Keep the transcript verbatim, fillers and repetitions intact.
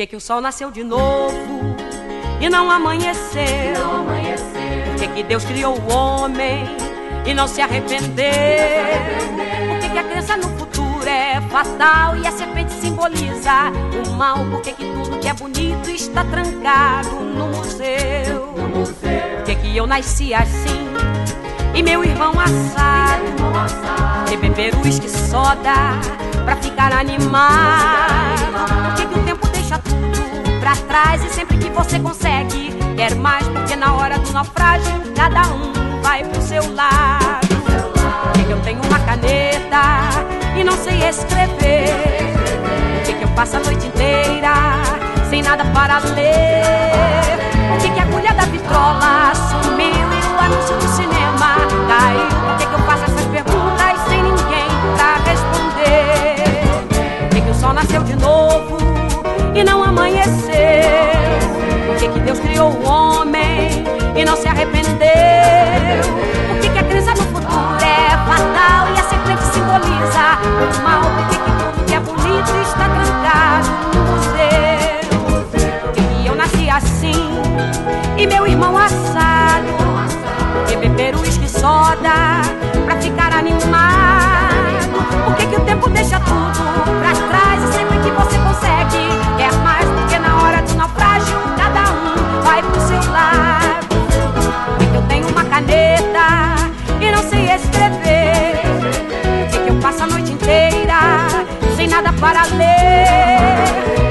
que que o sol nasceu de novo e não amanheceu? Não amanheceu. Por que que Deus criou o homem e não se arrependeu? Por que que a crença no futuro é fatal e a serpente simboliza o mal? Por que que tudo que é bonito está trancado no museu? No museu. Por que que eu nasci assim e meu irmão assado? Irmão assado. De beber uísque soda pra ficar animado? Por que que o tempo deixa tudo pra trás e sempre que você consegue quer mais? Porque na hora do naufrágio cada um vai pro seu lado. Por que que eu tenho uma caneta e não sei escrever? Por que que eu passo a noite inteira sem nada para ler? Por que que a agulha da vitrola sumiu e o anúncio do cinema caiu? Por que que eu faço essas perguntas sem ninguém pra responder? Por que que o sol nasceu de novo e não amanheceu? Por que que Deus criou o homem e não se arrependeu? Por que que a crença no futuro é fatal e a serpente simboliza o mal? Por que que tudo que é bonito está trancado no museu? Por que que eu nasci assim e meu irmão assado? Por que beber uísque soda pra ficar animado? Por que que o tempo deixa tudo pra trás e sempre que você consegue quer mais? Porque na hora do naufrágio cada um vai pro seu lado. Por que que eu tenho uma caneta e não sei escrever? Por que que eu passo a noite inteira sem nada para ler?